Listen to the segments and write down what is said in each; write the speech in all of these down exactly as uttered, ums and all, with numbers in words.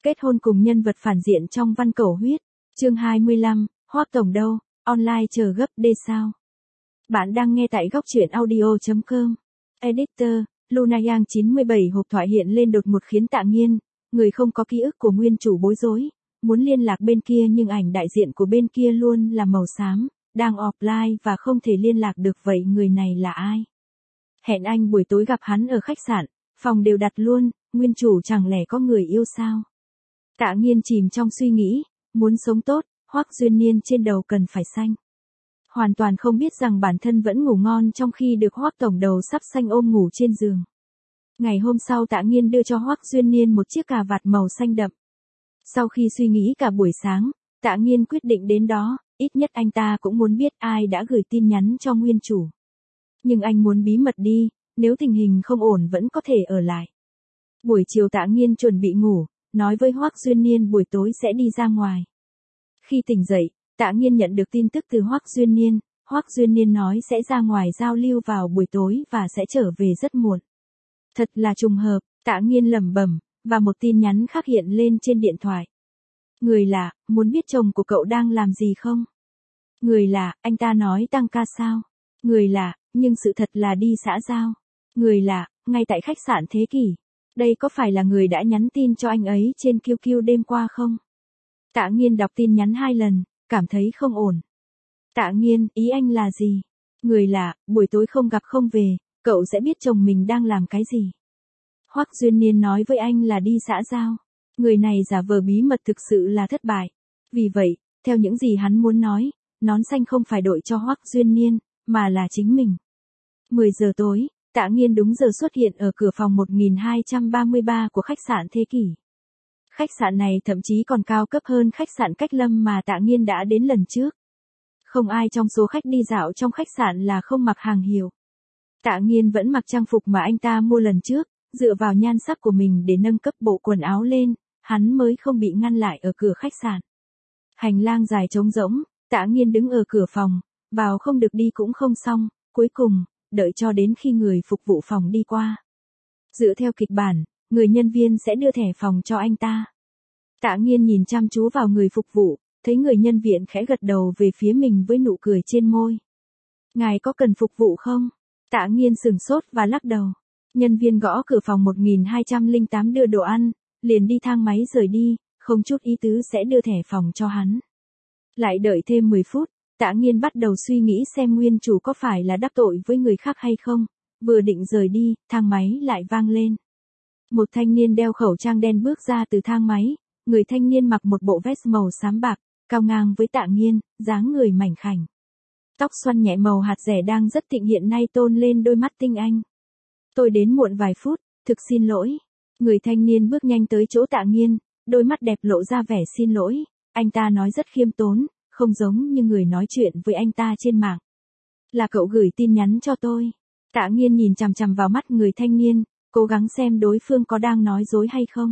Kết hôn cùng nhân vật phản diện trong Văn Cẩu Huyết. Chương hai mươi lăm, Hoắc tổng đâu, online chờ gấp đê sao. Bạn đang nghe tại góc truyện audio chấm com. Editor, Luna Yang chín mươi bảy hộp thoại hiện lên đột ngột khiến Tạ Nghiên, người không có ký ức của nguyên chủ bối rối, muốn liên lạc bên kia nhưng ảnh đại diện của bên kia luôn là màu xám, đang offline và không thể liên lạc được, vậy người này là ai? Hẹn anh buổi tối gặp hắn ở khách sạn, phòng đều đặt luôn, nguyên chủ chẳng lẽ có người yêu sao? Tạ Nghiên chìm trong suy nghĩ, muốn sống tốt, Hoắc Duyên Niên trên đầu cần phải xanh. Hoàn toàn không biết rằng bản thân vẫn ngủ ngon trong khi được Hoắc tổng đầu sắp xanh ôm ngủ trên giường. Ngày hôm sau Tạ Nghiên đưa cho Hoắc Duyên Niên một chiếc cà vạt màu xanh đậm. Sau khi suy nghĩ cả buổi sáng, Tạ Nghiên quyết định đến đó, ít nhất anh ta cũng muốn biết ai đã gửi tin nhắn cho nguyên chủ. Nhưng anh muốn bí mật đi, nếu tình hình không ổn vẫn có thể ở lại. Buổi chiều Tạ Nghiên chuẩn bị ngủ, nói với Hoắc Duyên Niên buổi tối sẽ đi ra ngoài. Khi tỉnh dậy, Tạ Nghiên nhận được tin tức từ Hoắc Duyên Niên, Hoắc Duyên Niên nói sẽ ra ngoài giao lưu vào buổi tối và sẽ trở về rất muộn. Thật là trùng hợp, Tạ Nghiên lẩm bẩm, và một tin nhắn khác hiện lên trên điện thoại. Người lạ, muốn biết chồng của cậu đang làm gì không? Người lạ, anh ta nói tăng ca sao? Người lạ, nhưng sự thật là đi xã giao. Người lạ, ngay tại khách sạn Thế Kỷ. Đây có phải là người đã nhắn tin cho anh ấy trên quy quy đêm qua không? Tạ Nghiên đọc tin nhắn hai lần, cảm thấy không ổn. Tạ Nghiên, ý anh là gì? Người lạ, buổi tối không gặp không về, cậu sẽ biết chồng mình đang làm cái gì. Hoắc Duyên Niên nói với anh là đi xã giao. Người này giả vờ bí mật thực sự là thất bại. Vì vậy, theo những gì hắn muốn nói, nón xanh không phải đội cho Hoắc Duyên Niên, mà là chính mình. mười giờ tối, Tạ Nghiên đúng giờ xuất hiện ở cửa phòng một nghìn hai trăm ba mươi ba của khách sạn Thế Kỷ. Khách sạn này thậm chí còn cao cấp hơn khách sạn Cách Lâm mà Tạ Nghiên đã đến lần trước. Không ai trong số khách đi dạo trong khách sạn là không mặc hàng hiệu. Tạ Nghiên vẫn mặc trang phục mà anh ta mua lần trước, dựa vào nhan sắc của mình để nâng cấp bộ quần áo lên, hắn mới không bị ngăn lại ở cửa khách sạn. Hành lang dài trống rỗng, Tạ Nghiên đứng ở cửa phòng, vào không được đi cũng không xong, cuối cùng, đợi cho đến khi người phục vụ phòng đi qua. Dựa theo kịch bản, người nhân viên sẽ đưa thẻ phòng cho anh ta. Tạ Nghiên nhìn chăm chú vào người phục vụ, thấy người nhân viên khẽ gật đầu về phía mình với nụ cười trên môi. Ngài có cần phục vụ không? Tạ Nghiên sửng sốt và lắc đầu. Nhân viên gõ cửa phòng một nghìn hai trăm lẻ tám đưa đồ ăn, liền đi thang máy rời đi, không chút ý tứ sẽ đưa thẻ phòng cho hắn. Lại đợi thêm mười phút, Tạ Nghiên bắt đầu suy nghĩ xem nguyên chủ có phải là đắc tội với người khác hay không. Vừa định rời đi, thang máy lại vang lên. Một thanh niên đeo khẩu trang đen bước ra từ thang máy, người thanh niên mặc một bộ vest màu xám bạc, cao ngang với Tạ Nghiên, dáng người mảnh khảnh. Tóc xoăn nhẹ màu hạt rẻ đang rất thịnh hiện nay tôn lên đôi mắt tinh anh. Tôi đến muộn vài phút, thực xin lỗi. Người thanh niên bước nhanh tới chỗ Tạ Nghiên, đôi mắt đẹp lộ ra vẻ xin lỗi, anh ta nói rất khiêm tốn, không giống như người nói chuyện với anh ta trên mạng. Là cậu gửi tin nhắn cho tôi. Tạ Nghiên nhìn chằm chằm vào mắt người thanh niên, cố gắng xem đối phương có đang nói dối hay không.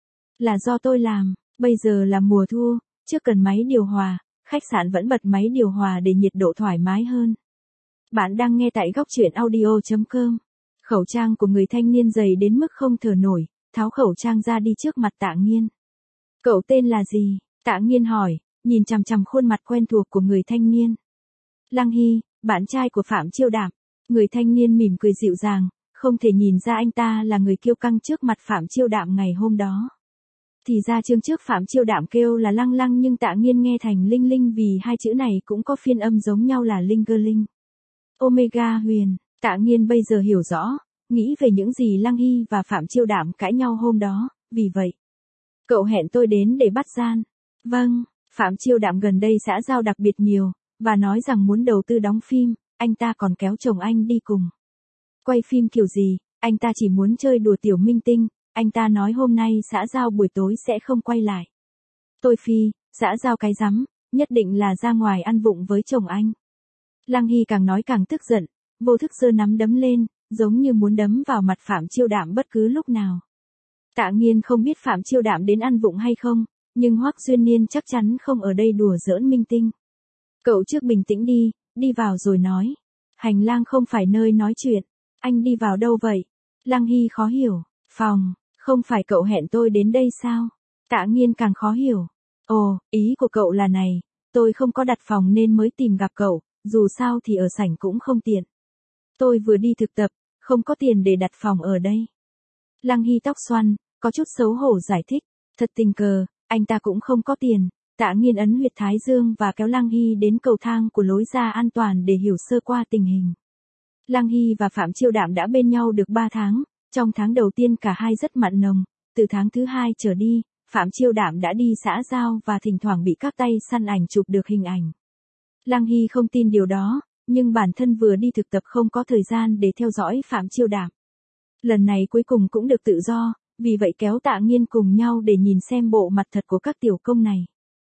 Là do tôi làm, bây giờ là mùa thu, trước cần máy điều hòa, khách sạn vẫn bật máy điều hòa để nhiệt độ thoải mái hơn. Bạn đang nghe tại góc truyện audio chấm com. Khẩu trang của người thanh niên dày đến mức không thở nổi, tháo khẩu trang ra đi trước mặt Tạ Nghiên. Cậu tên là gì? Tạ Nghiên hỏi, nhìn chằm chằm khuôn mặt quen thuộc của người thanh niên. Lăng Hy, bạn trai của Phạm Chiêu Đạm. Người thanh niên mỉm cười dịu dàng, không thể nhìn ra anh ta là người kiêu căng trước mặt Phạm Chiêu Đạm ngày hôm đó. Thì ra chương trước Phạm Chiêu Đạm kêu là Lăng Lăng nhưng Tạ Nghiên nghe thành Linh Linh vì hai chữ này cũng có phiên âm giống nhau là Linh Cơ Linh. Omega Huyền, Tạ Nghiên bây giờ hiểu rõ, nghĩ về những gì Lăng Hy và Phạm Chiêu Đạm cãi nhau hôm đó, vì vậy. Cậu hẹn tôi đến để bắt gian. Vâng, Phạm Chiêu Đạm gần đây xã giao đặc biệt nhiều, và nói rằng muốn đầu tư đóng phim, anh ta còn kéo chồng anh đi cùng. Quay phim kiểu gì, anh ta chỉ muốn chơi đùa tiểu minh tinh, anh ta nói hôm nay xã giao buổi tối sẽ không quay lại. Tôi phi, xã giao cái rắm, nhất định là ra ngoài ăn vụng với chồng anh. Lăng Hy càng nói càng tức giận, vô thức giơ nắm đấm lên, giống như muốn đấm vào mặt Phạm Chiêu Đạm bất cứ lúc nào. Tạ Nghiên không biết Phạm Chiêu Đạm đến ăn vụng hay không, nhưng Hoắc Duyên Niên chắc chắn không ở đây đùa giỡn minh tinh. Cậu trước bình tĩnh đi, đi vào rồi nói. Hành lang không phải nơi nói chuyện, anh đi vào đâu vậy? Lăng Hy khó hiểu, phòng, không phải cậu hẹn tôi đến đây sao? Tạ Nghiên càng khó hiểu. Ồ, ý của cậu là này, tôi không có đặt phòng nên mới tìm gặp cậu, dù sao thì ở sảnh cũng không tiện. Tôi vừa đi thực tập, không có tiền để đặt phòng ở đây. Lăng Hy tóc xoăn, có chút xấu hổ giải thích, thật tình cờ, anh ta cũng không có tiền. Tạ Nghiên ấn huyệt thái dương và kéo Lăng Hy đến cầu thang của lối ra an toàn để hiểu sơ qua tình hình. Lăng Hy và Phạm Chiêu Đạm đã bên nhau được ba tháng, trong tháng đầu tiên cả hai rất mặn nồng, từ tháng thứ hai trở đi, Phạm Chiêu Đạm đã đi xã giao và thỉnh thoảng bị các tay săn ảnh chụp được hình ảnh. Lăng Hy không tin điều đó, nhưng bản thân vừa đi thực tập không có thời gian để theo dõi Phạm Chiêu Đạm. Lần này cuối cùng cũng được tự do, vì vậy kéo Tạ Nghiên cùng nhau để nhìn xem bộ mặt thật của các tiểu công này.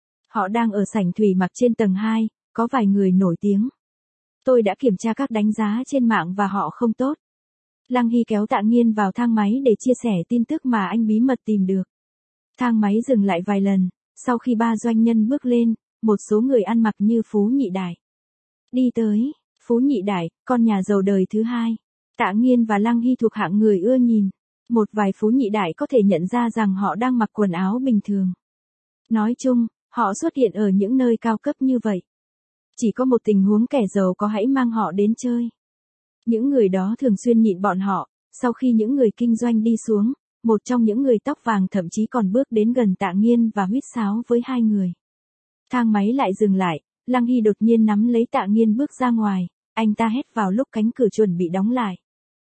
Họ đang ở sảnh thủy mặc trên tầng hai, có vài người nổi tiếng. Tôi đã kiểm tra các đánh giá trên mạng và họ không tốt. Lăng Hy kéo Tạ Nghiên vào thang máy để chia sẻ tin tức mà anh bí mật tìm được. Thang máy dừng lại vài lần, sau khi ba doanh nhân bước lên, một số người ăn mặc như Phú Nhị Đại. Đi tới, Phú Nhị Đại, con nhà giàu đời thứ hai. Tạ Nghiên và Lăng Hy thuộc hạng người ưa nhìn. Một vài Phú Nhị Đại có thể nhận ra rằng họ đang mặc quần áo bình thường. Nói chung, họ xuất hiện ở những nơi cao cấp như vậy. Chỉ có một tình huống kẻ giàu có hãy mang họ đến chơi. Những người đó thường xuyên nhịn bọn họ, sau khi những người kinh doanh đi xuống, một trong những người tóc vàng thậm chí còn bước đến gần Tạ Nghiên và huýt sáo với hai người. Thang máy lại dừng lại, Lăng Hy đột nhiên nắm lấy Tạ Nghiên bước ra ngoài, anh ta hét vào lúc cánh cửa chuẩn bị đóng lại.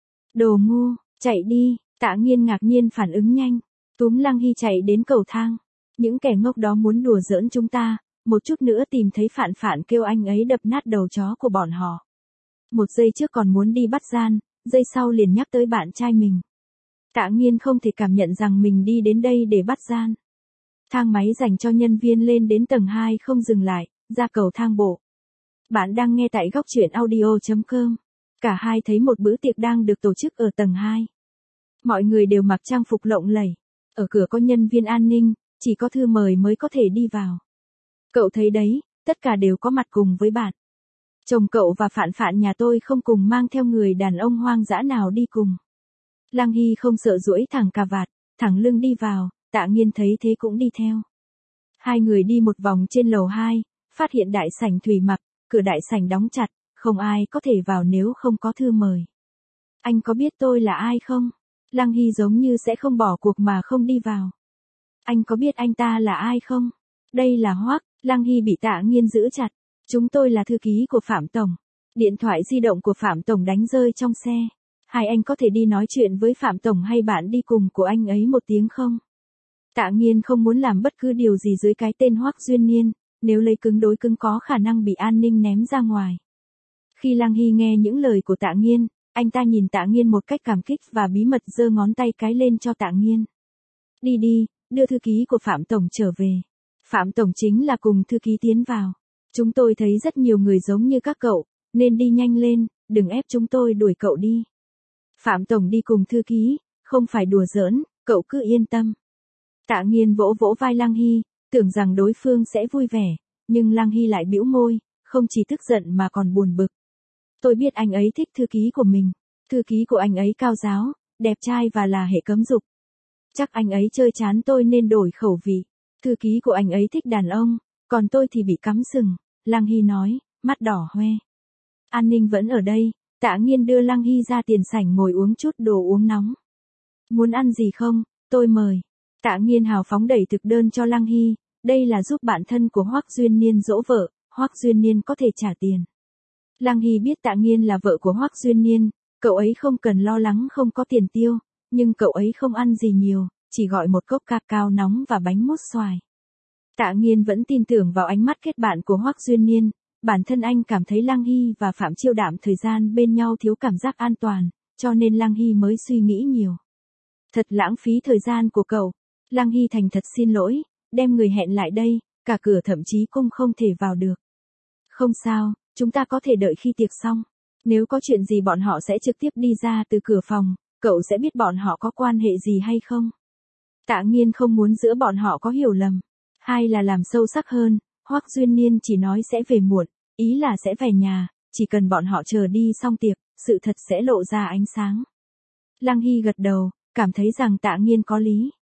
Đồ ngu, chạy đi, Tạ Nghiên ngạc nhiên phản ứng nhanh, túm Lăng Hy chạy đến cầu thang. Những kẻ ngốc đó muốn đùa giỡn chúng ta, một chút nữa tìm thấy Phạn Phạn kêu anh ấy đập nát đầu chó của bọn họ. Một giây trước còn muốn đi bắt gian, giây sau liền nhắc tới bạn trai mình. Tạ Nghiên không thể cảm nhận rằng mình đi đến đây để bắt gian. Thang máy dành cho nhân viên lên đến tầng hai không dừng lại, ra cầu thang bộ. Bạn đang nghe tại góc truyện audio chấm com. Cả hai thấy một bữa tiệc đang được tổ chức ở tầng hai. Mọi người đều mặc trang phục lộng lẫy. Ở cửa có nhân viên an ninh, chỉ có thư mời mới có thể đi vào. Cậu thấy đấy, tất cả đều có mặt cùng với bạn. Chồng cậu và Phạn Phạn nhà tôi không cùng mang theo người đàn ông hoang dã nào đi cùng. Lăng Hy không sợ duỗi thẳng cà vạt, thẳng lưng đi vào, Tạ Nghiên thấy thế cũng đi theo. Hai người đi một vòng trên lầu hai, phát hiện đại sảnh thủy mặc, cửa đại sảnh đóng chặt, không ai có thể vào nếu không có thư mời. Anh có biết tôi là ai không? Lăng Hy giống như sẽ không bỏ cuộc mà không đi vào. Anh có biết anh ta là ai không? Đây là Hoắc. Lăng Hy bị Tạ Nghiên giữ chặt. Chúng tôi là thư ký của Phạm Tổng. Điện thoại di động của Phạm Tổng đánh rơi trong xe. Hai anh có thể đi nói chuyện với Phạm Tổng hay bạn đi cùng của anh ấy một tiếng không? Tạ Nghiên không muốn làm bất cứ điều gì dưới cái tên Hoắc Duyên Niên, nếu lấy cứng đối cứng có khả năng bị an ninh ném ra ngoài. Khi Lăng Hy nghe những lời của Tạ Nghiên, anh ta nhìn Tạ Nghiên một cách cảm kích và bí mật giơ ngón tay cái lên cho Tạ Nghiên. Đi đi, đưa thư ký của Phạm Tổng trở về. Phạm Tổng chính là cùng thư ký tiến vào. Chúng tôi thấy rất nhiều người giống như các cậu, nên đi nhanh lên, đừng ép chúng tôi đuổi cậu đi. Phạm Tổng đi cùng thư ký, không phải đùa giỡn, cậu cứ yên tâm. Tạ Nghiên vỗ vỗ vai Lăng Hy, tưởng rằng đối phương sẽ vui vẻ, nhưng Lăng Hy lại bĩu môi, không chỉ tức giận mà còn buồn bực. Tôi biết anh ấy thích thư ký của mình, thư ký của anh ấy cao giáo, đẹp trai và là hệ cấm dục. Chắc anh ấy chơi chán tôi nên đổi khẩu vị. Thư ký của anh ấy thích đàn ông, còn tôi thì bị cắm sừng, Lăng Hy nói, mắt đỏ hoe. An ninh vẫn ở đây, Tạ Nghiên đưa Lăng Hy ra tiền sảnh ngồi uống chút đồ uống nóng. Muốn ăn gì không, tôi mời. Tạ Nghiên hào phóng đẩy thực đơn cho Lăng Hy, đây là giúp bạn thân của Hoắc Duyên Niên dỗ vợ, Hoắc Duyên Niên có thể trả tiền. Lăng Hy biết Tạ Nghiên là vợ của Hoắc Duyên Niên, cậu ấy không cần lo lắng không có tiền tiêu, nhưng cậu ấy không ăn gì nhiều, chỉ gọi một cốc cacao nóng và bánh mousse xoài. Tạ Nghiên vẫn tin tưởng vào ánh mắt kết bạn của Hoắc Duyên Niên, bản thân anh cảm thấy Lăng Hy và Phạm Chiêu Đạm thời gian bên nhau thiếu cảm giác an toàn, cho nên Lăng Hy mới suy nghĩ nhiều. Thật lãng phí thời gian của cậu. Lăng Hy thành thật xin lỗi, đem người hẹn lại đây, cả cửa thậm chí cũng không thể vào được. Không sao, chúng ta có thể đợi khi tiệc xong. Nếu có chuyện gì bọn họ sẽ trực tiếp đi ra từ cửa phòng, cậu sẽ biết bọn họ có quan hệ gì hay không. Tạ Nghiên không muốn giữa bọn họ có hiểu lầm. Hay là làm sâu sắc hơn, Hoắc Duyên Niên chỉ nói sẽ về muộn, ý là sẽ về nhà, chỉ cần bọn họ chờ đi xong tiệc, sự thật sẽ lộ ra ánh sáng. Lăng Hy gật đầu, cảm thấy rằng Tạ Nghiên có lý.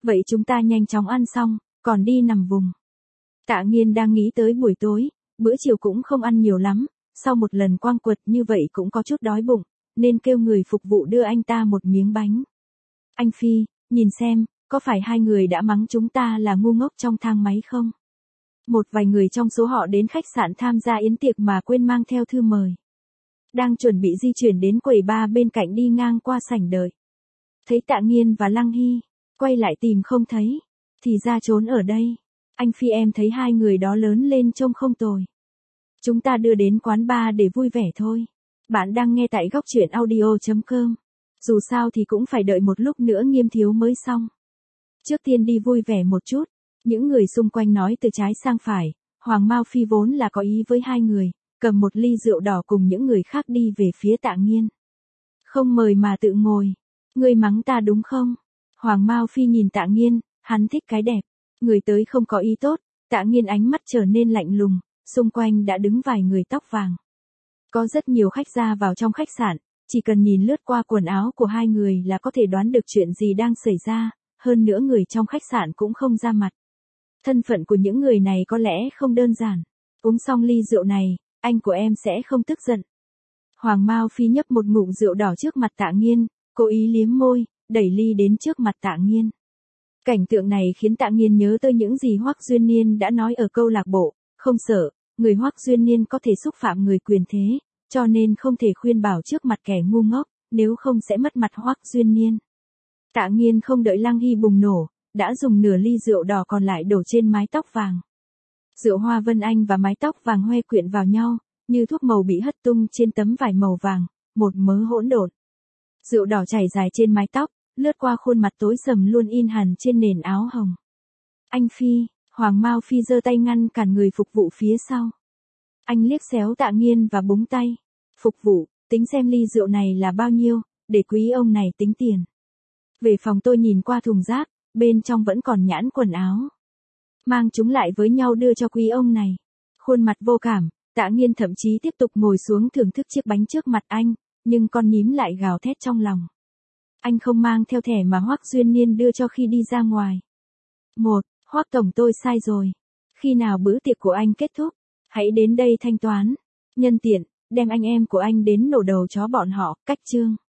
Vậy chúng ta nhanh chóng ăn xong, còn đi nằm vùng. Tạ Nghiên đang nghĩ tới buổi tối, bữa chiều cũng không ăn nhiều lắm, sau một lần quang quật như vậy cũng có chút đói bụng, nên kêu người phục vụ đưa anh ta một miếng bánh. Anh Phi, nhìn xem, có phải hai người đã mắng chúng ta là ngu ngốc trong thang máy không? Một vài người trong số họ đến khách sạn tham gia yến tiệc mà quên mang theo thư mời. Đang chuẩn bị di chuyển đến quầy bar bên cạnh đi ngang qua sảnh đợi. Thấy Tạ Nghiên và Lăng Hy, quay lại tìm không thấy, thì ra trốn ở đây. Anh Phi em thấy hai người đó lớn lên trông không tồi. Chúng ta đưa đến quán bar để vui vẻ thôi. Bạn đang nghe tại góc truyện audio chấm com. Dù sao thì cũng phải đợi một lúc nữa Nghiêm Thiếu mới xong. Trước tiên đi vui vẻ một chút. Những người xung quanh nói từ trái sang phải. Hoàng Mao Phi vốn là có ý với hai người, cầm một ly rượu đỏ cùng những người khác đi về phía Tạ Nghiên. Không mời mà tự ngồi. Ngươi mắng ta đúng không? Hoàng Mao Phi nhìn Tạ Nghiên, hắn thích cái đẹp. Người tới không có ý tốt, Tạ Nghiên ánh mắt trở nên lạnh lùng, xung quanh đã đứng vài người tóc vàng. Có rất nhiều khách ra vào trong khách sạn, chỉ cần nhìn lướt qua quần áo của hai người là có thể đoán được chuyện gì đang xảy ra, hơn nữa người trong khách sạn cũng không ra mặt. Thân phận của những người này có lẽ không đơn giản. Uống xong ly rượu này, anh của em sẽ không tức giận. Hoàng Mao Phi nhấp một ngụm rượu đỏ trước mặt Tạ Nghiên, cố ý liếm môi, đẩy ly đến trước mặt Tạ Nghiên. Cảnh tượng này khiến Tạ Nghiên nhớ tới những gì Hoắc Duyên Niên đã nói ở câu lạc bộ, không sợ, người Hoắc Duyên Niên có thể xúc phạm người quyền thế, cho nên không thể khuyên bảo trước mặt kẻ ngu ngốc, nếu không sẽ mất mặt Hoắc Duyên Niên. Tạ Nghiên không đợi Lăng Hy bùng nổ, đã dùng nửa ly rượu đỏ còn lại đổ trên mái tóc vàng. Rượu hoa Vân Anh và mái tóc vàng hoe quyện vào nhau, như thuốc màu bị hất tung trên tấm vải màu vàng, một mớ hỗn độn. Rượu đỏ chảy dài trên mái tóc, lướt qua khuôn mặt tối sầm luôn in hằn trên nền áo hồng. Anh Phi, Hoàng Mao Phi giơ tay ngăn cản người phục vụ phía sau. Anh liếc xéo Tạ Nghiên và búng tay. Phục vụ, tính xem ly rượu này là bao nhiêu, để quý ông này tính tiền. Về phòng tôi nhìn qua thùng rác, bên trong vẫn còn nhãn quần áo. Mang chúng lại với nhau đưa cho quý ông này. Khuôn mặt vô cảm, Tạ Nghiên thậm chí tiếp tục ngồi xuống thưởng thức chiếc bánh trước mặt anh, nhưng con nhím lại gào thét trong lòng. Anh không mang theo thẻ mà Hoắc Duyên Niên đưa cho khi đi ra ngoài. Một, Hoắc tổng tôi sai rồi. Khi nào bữa tiệc của anh kết thúc, hãy đến đây thanh toán. Nhân tiện, đem anh em của anh đến nổ đầu chó bọn họ, cách chương.